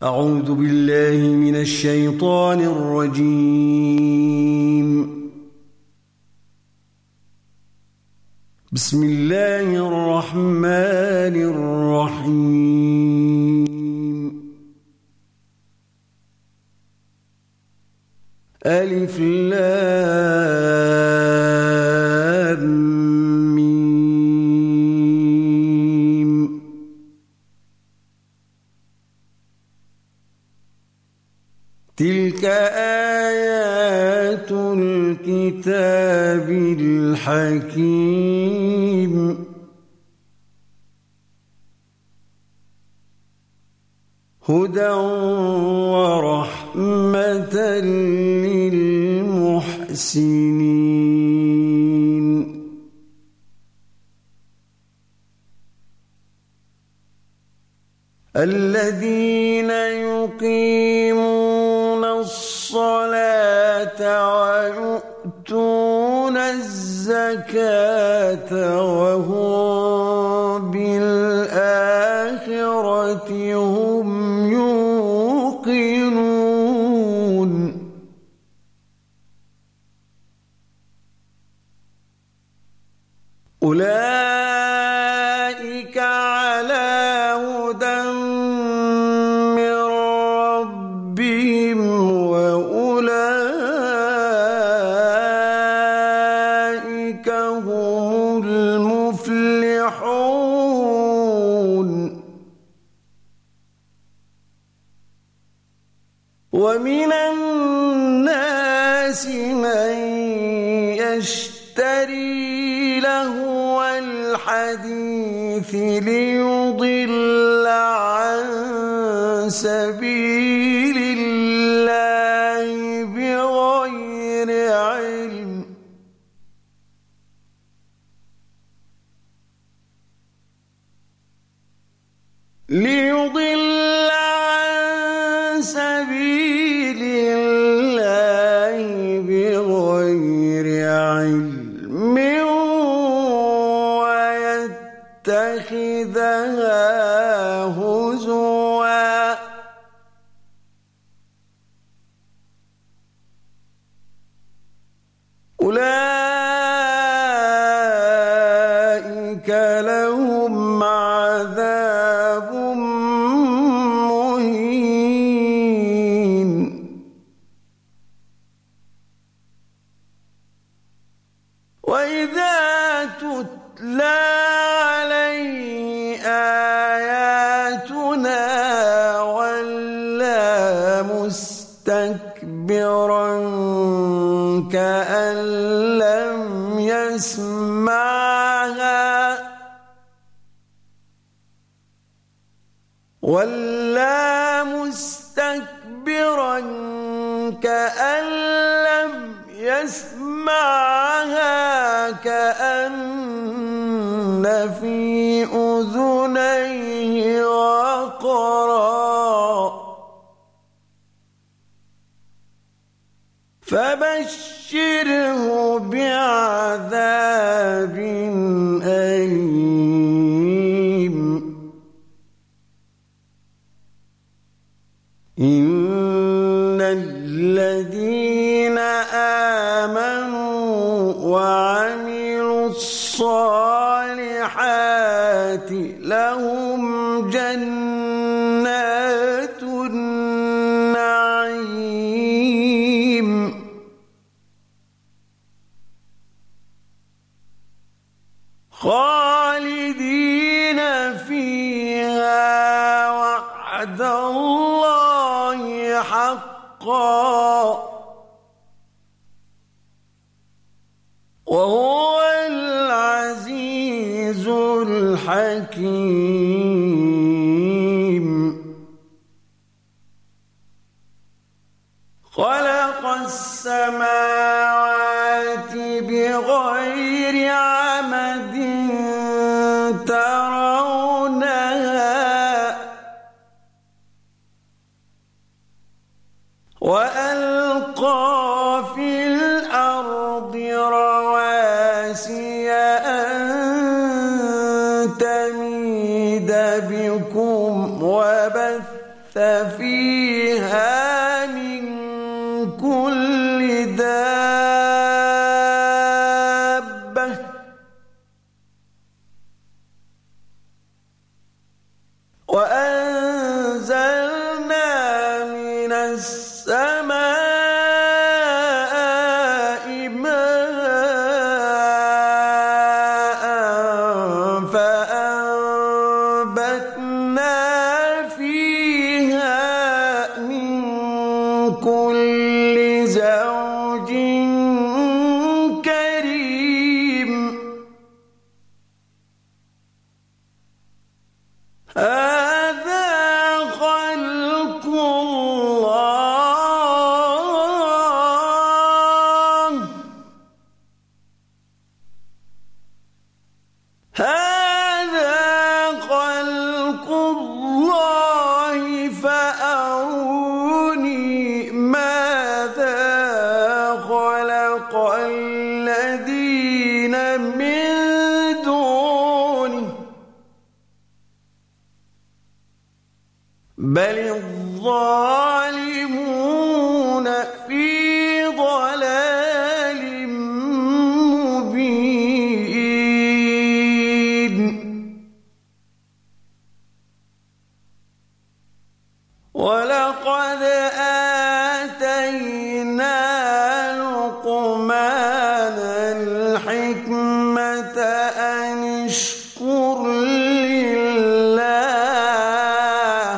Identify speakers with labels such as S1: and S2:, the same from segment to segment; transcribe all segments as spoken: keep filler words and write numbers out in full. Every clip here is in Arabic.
S1: أعوذ بالله من الشيطان الرجيم. بسم الله الرحمن الرحيم. ألف لام ميم. تلك آيات الكتاب الحكيم. هدى ورحمة للمحسنين. الذين يقيمون الصلاة ويؤتون الزكاة وهم بالآخرة هم يوقنون. أولئك على هدى من ربهم وأولئك هم المفلحون. ومن الناس من يشتري لهو الحديث ليضل عن سبيل الله بغير علم. ليضل عن سبيل الله بغير علم ويتخذها هزوا. أولئك لهم عذاب مهين. وإذا تتلى عليه آياتنا ولى مستكبرا كأن لم يسمعها ولى مستكبرا كأن لم يسمعها كأن في أذنيه وقرا. فبشره بعذاب أليم. إن الذين آمنوا وعملوا الصالحات لهم جنات النعيم. خالدين فيها وعد الله حقا وهو العزيز الحكيم. خلق السماوات بغير عمد ترونها وألقى في الأرض رواسي أن تميد بكم وبث فيها من كل دابة وأنزلنا من السماء ماء فأنبتنا فيها من كل زوج كريم هذا خلق الله هذا خلق الله فأروني ماذا خلق الذين من دونه بل الظالمون في ضلال مبين ولقد آتينا لقمان الحكمة أن اشكر لله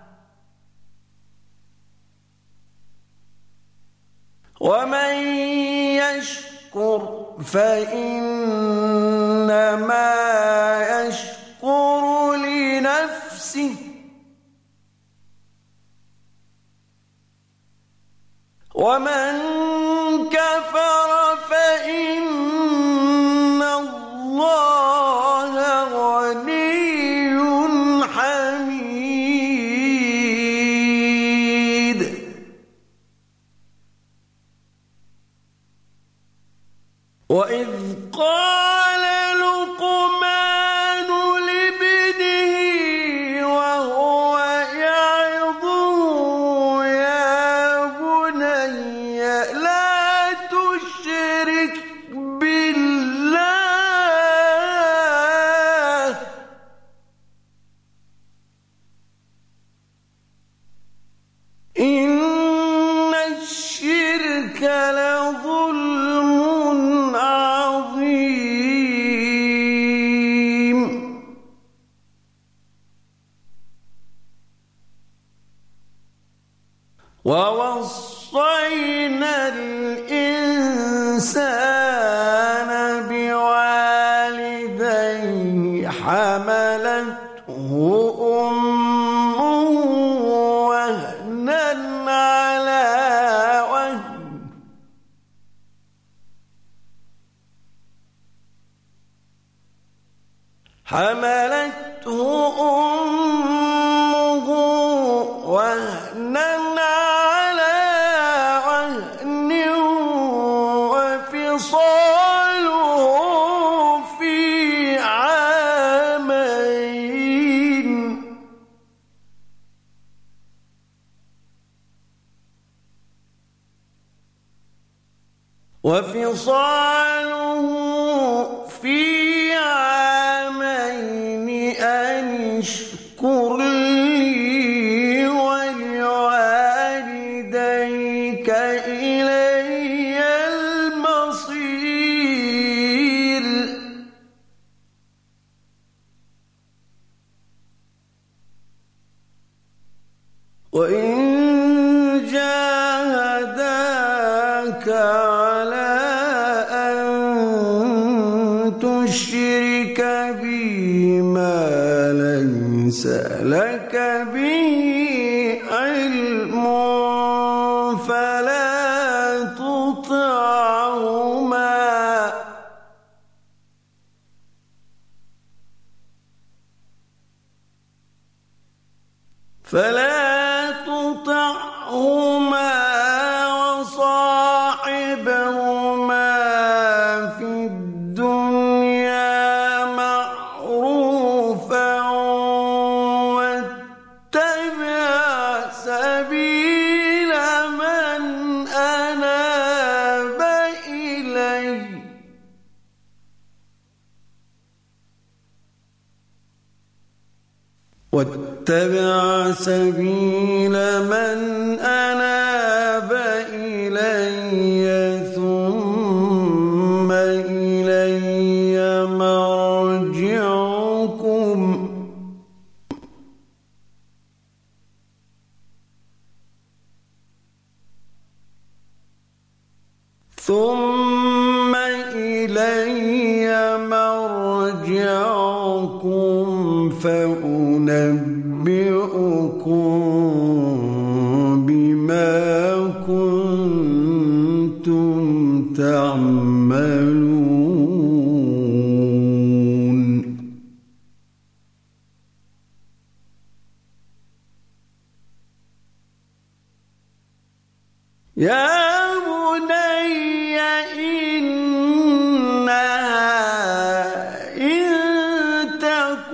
S1: ومن يشكر فإنما يشكر لنفسه ومن كفر فإن الله غني حميد وإذ قال لقمان لابنه وهو يعظه يا بني لا تشرك بالله إن الشرك لظلم عظيم ووصينا الإنسان بوالديه حملته أمه وهنا على وهن حملته أمه وهنا على وهن وفصاله في عامين وفصاله في عامين أن اشكر لي ولوالديك إلي المصير وإن جاهداك على أن تشرك بي ما ليس لك به علم فلا تطعهما فلا تطعهما وصاحبهما في الدنيا معروفا واتبع واتبع سبيل من أناب إلي ثم إلي مرجعكم ثم إلي مرجعكم فأنبئكم بما كنتم تعملون يا بني إنها إن تك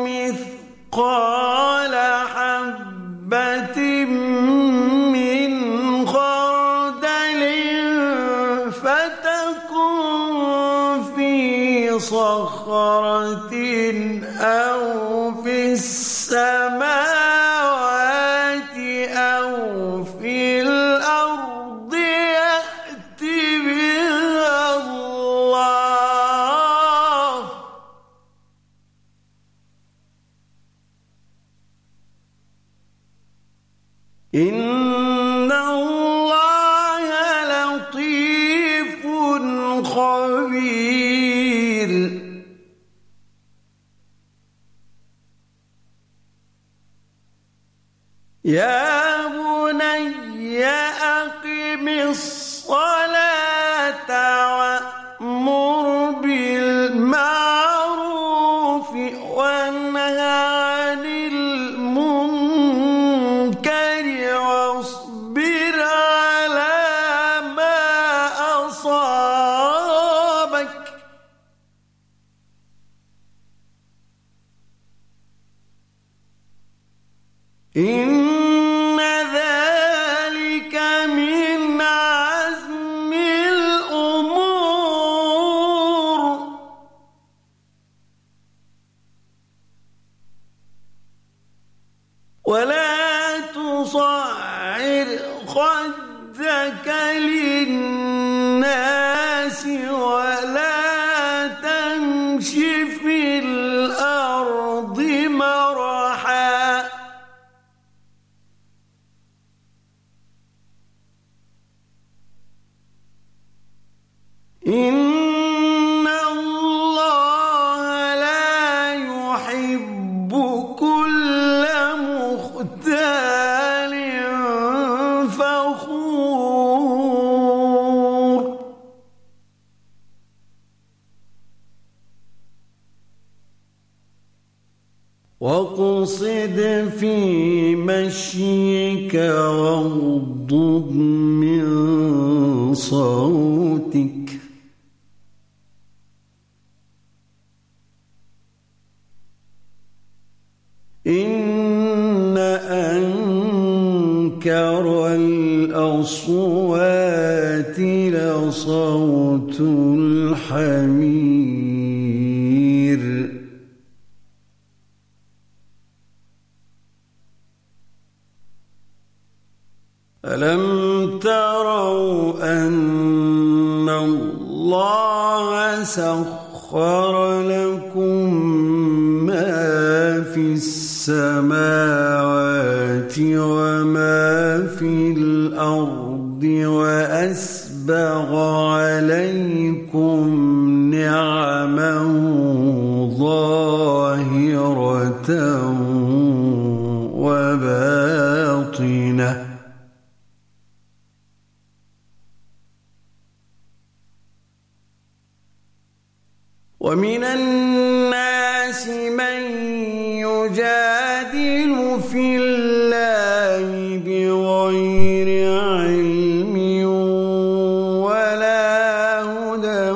S1: مثقال حبة من خردل فتكن في صخرة أو في السماوات أو في الأرض يأت بها الله إن الله لطيف خبير يا بني أقم الصلاة وأمر بالمعروف وانه عن المنكر واصبر على ما أصابك إن ذلك من عزم الأمور ولا تصعر خدك للناس ولا تمش في الأرض مرحا إن الله لا يحب كل مختال فخور واقصد في مشيك واغضض من صوتك إن أنكر الأصوات لصوت الحمير ألم تروا أن الله سخر لكم ما في السماوات وما في الأرض وأسبغ عليكم نعمه ظاهرة وباطنة ومن الناس من يجادل في الله بغير علم ولا هدى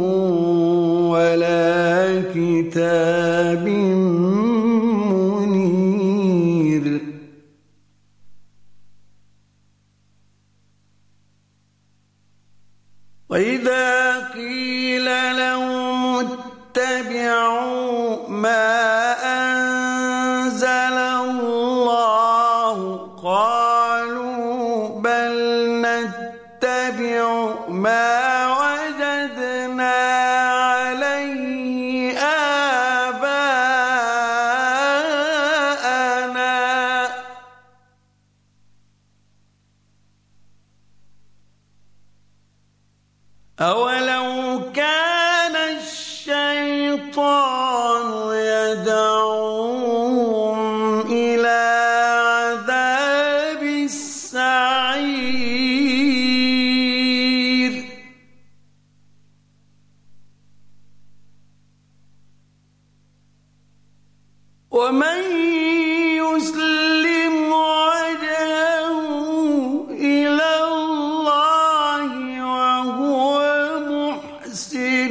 S1: ولا كتاب منير وإذا قيل لهم اتبعوا ما أنزل ومن يسلم وجهه إلى الله وهو محسن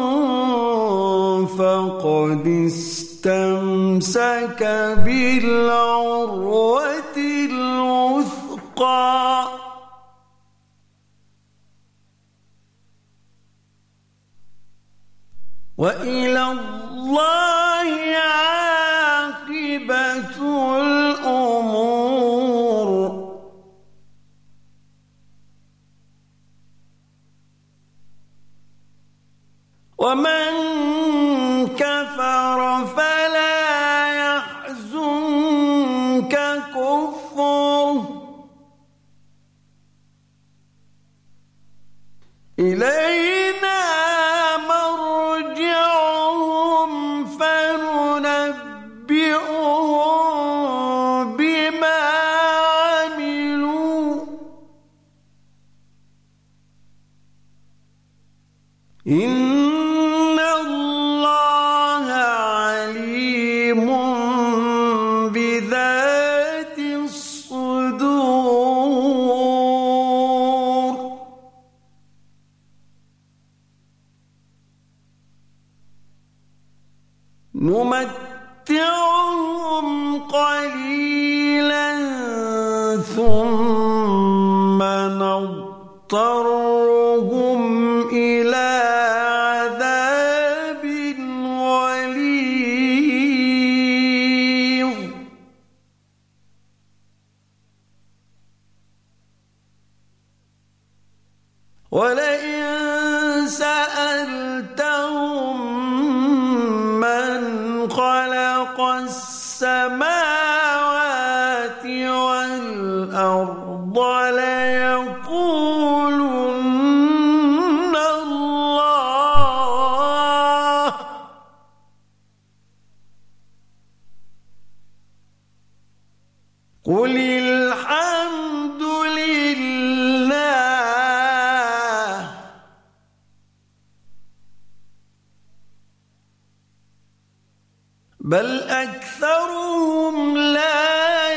S1: فقد استمسك بالعروة الوثقى وإلى الله عاقبة الأمور ومن كفر فلا يحزنك كفره إلينا مرجعهم فننبئهم بما عملوا إن الله عليم بذات الصدور نمتعهم قليلا ثم نضطرهم إلى عذاب غليظ ولئن سألتهم من خلق السماوات والأرض ليقولن الله قل الحمد لله بل أكثرهم لا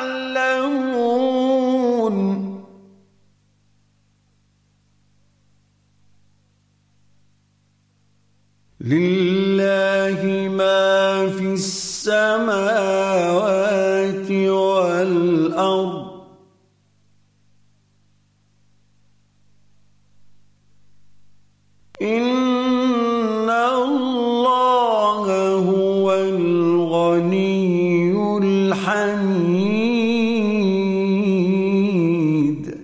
S1: يعلمون لله ما في السماوات والأرض إن الله هو الغني الحميد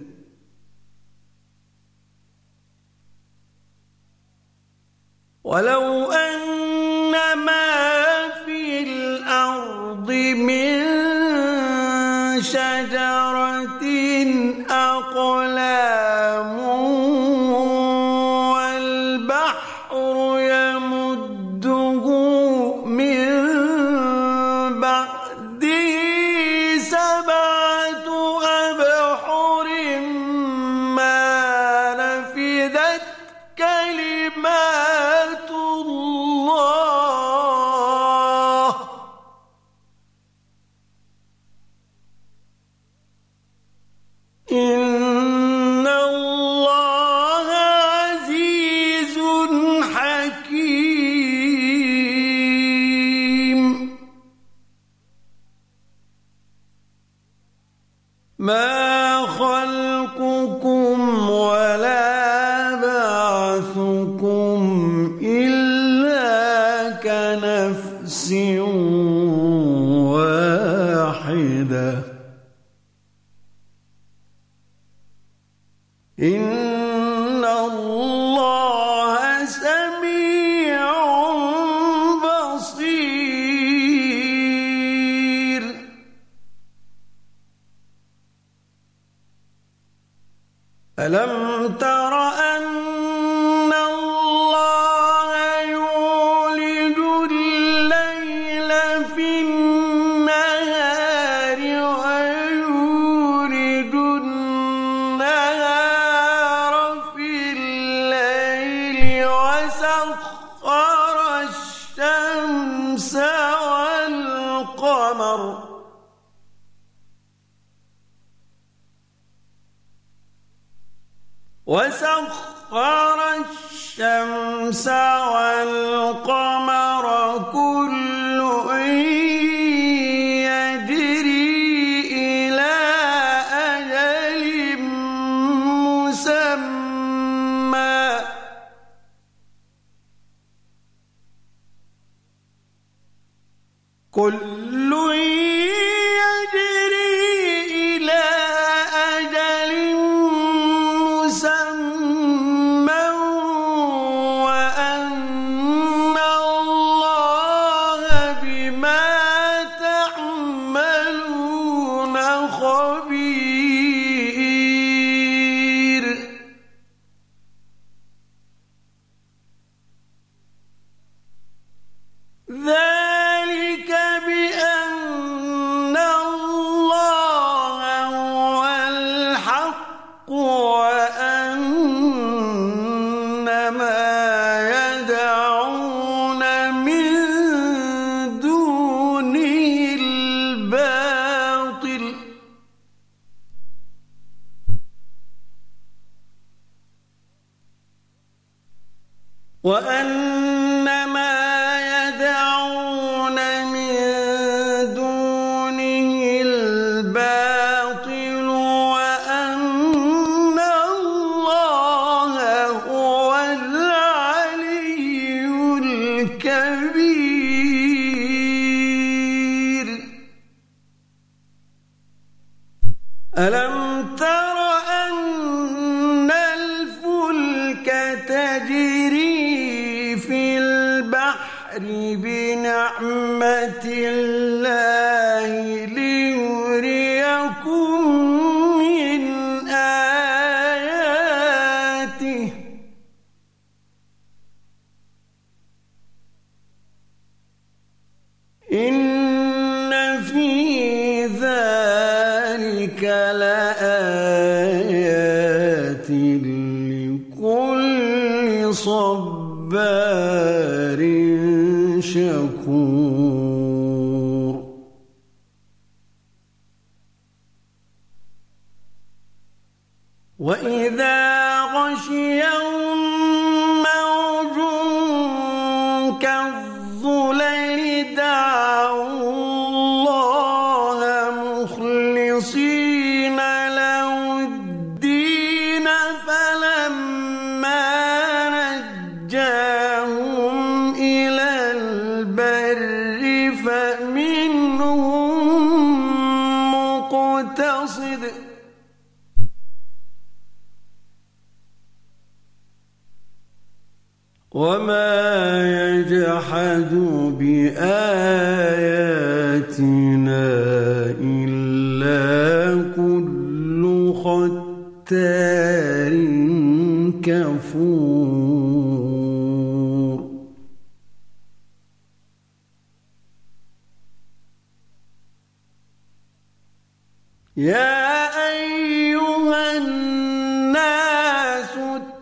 S1: ولو أن ما في الأرض من شجرة أقلام والبحر يمده من بعده سبعة أبحر ما نفدت كلمات الله إن الله عزيز حكيم ما خلقكم ولا بعثكم إلا كنفس واحدة إن الله سميع بصير ألم تر أن الله يولج الليل في النهار ويولج النهار في الليل وسخر الشمس والقمر والقمر وسخر الشمس والقمر كل يجري إلى أجل مسمى كل يجري إلى أجل مسمى وأن الله بما تعملون خبير ذلك بأن الله هو الحق وأن ما يدعون من دونه الباطل وأن ما يدعون من دونه الباطل وأن الله هو العلي الكبير ألم تر أن الفلك تجري في البحر بنعمة الله ليريكم من آياته إن في ذلك لآيات لكل صبار شكور وإذا غشيهم موج كالظلل دعوا الله مخلصين له الدين فلما نجاهم إلى البر فمنهم مقتصد وما يجحد بآياتنا إلا كل ختار كفور يا أيها الناس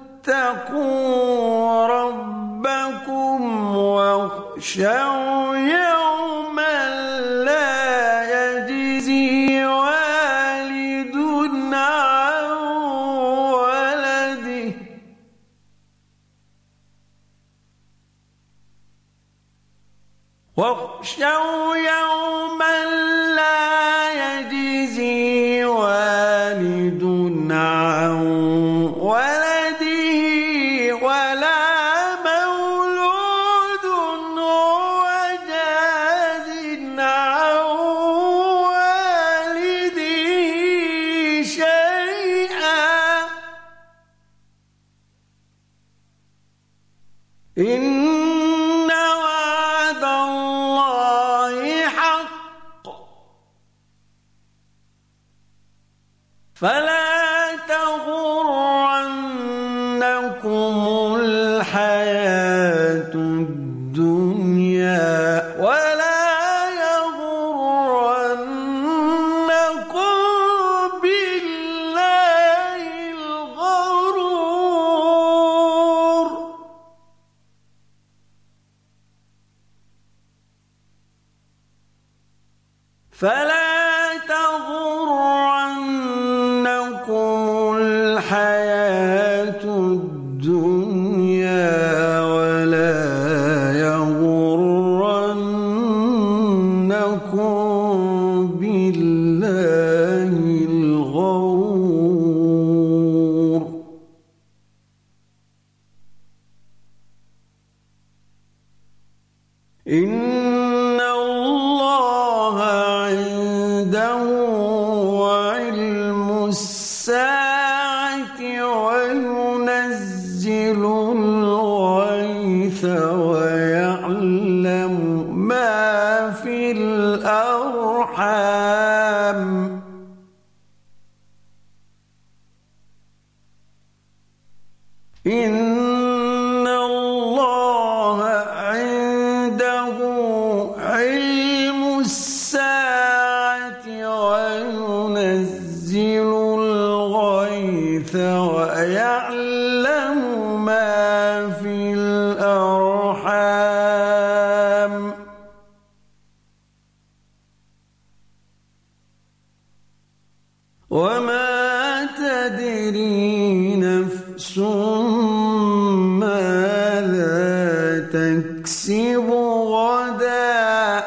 S1: اتقوا ربكم واخشوا يوما لا يجزي والد عن ولده واخشوا يوما لا يجزي والد عن ولده ولا مولود هو جاز عن والده شيئا إن وعد الله حق فلا تغرنكم الحياة الدنيا ولا يغرنكم بالله الغرور فلا تغرنكم الحياة الدنيا ولا يغرنكم بالله الغرور. إن الله عنده علم الساعة وينزل الغيث ويعلم ما في الأرحام إن الله عنده علم الساعة وينزل الغيث ويعلم ما في الأرحام وما تدري نفس ماذا تكسب غدا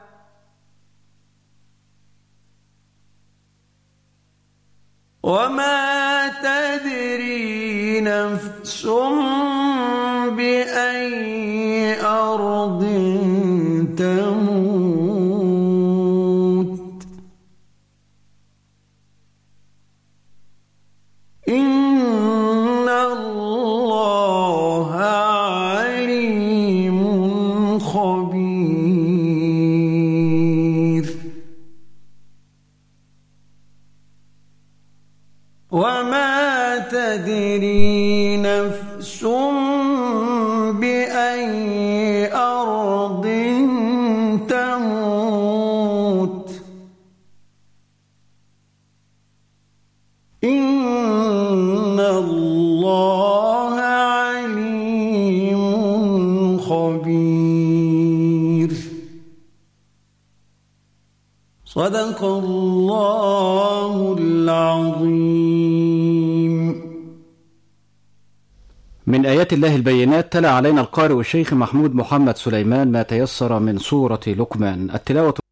S1: وما تدري نفس بأي أرض تموت إن الله عليم خبير. وما تدري نفس بأي أرض تموت إن الله عليم خبير. صدق الله العظيم.
S2: من آيات الله البينات. تلا علينا القارئ الشيخ محمود محمد سليمان ما تيسر من سورة لقمان. التلاوة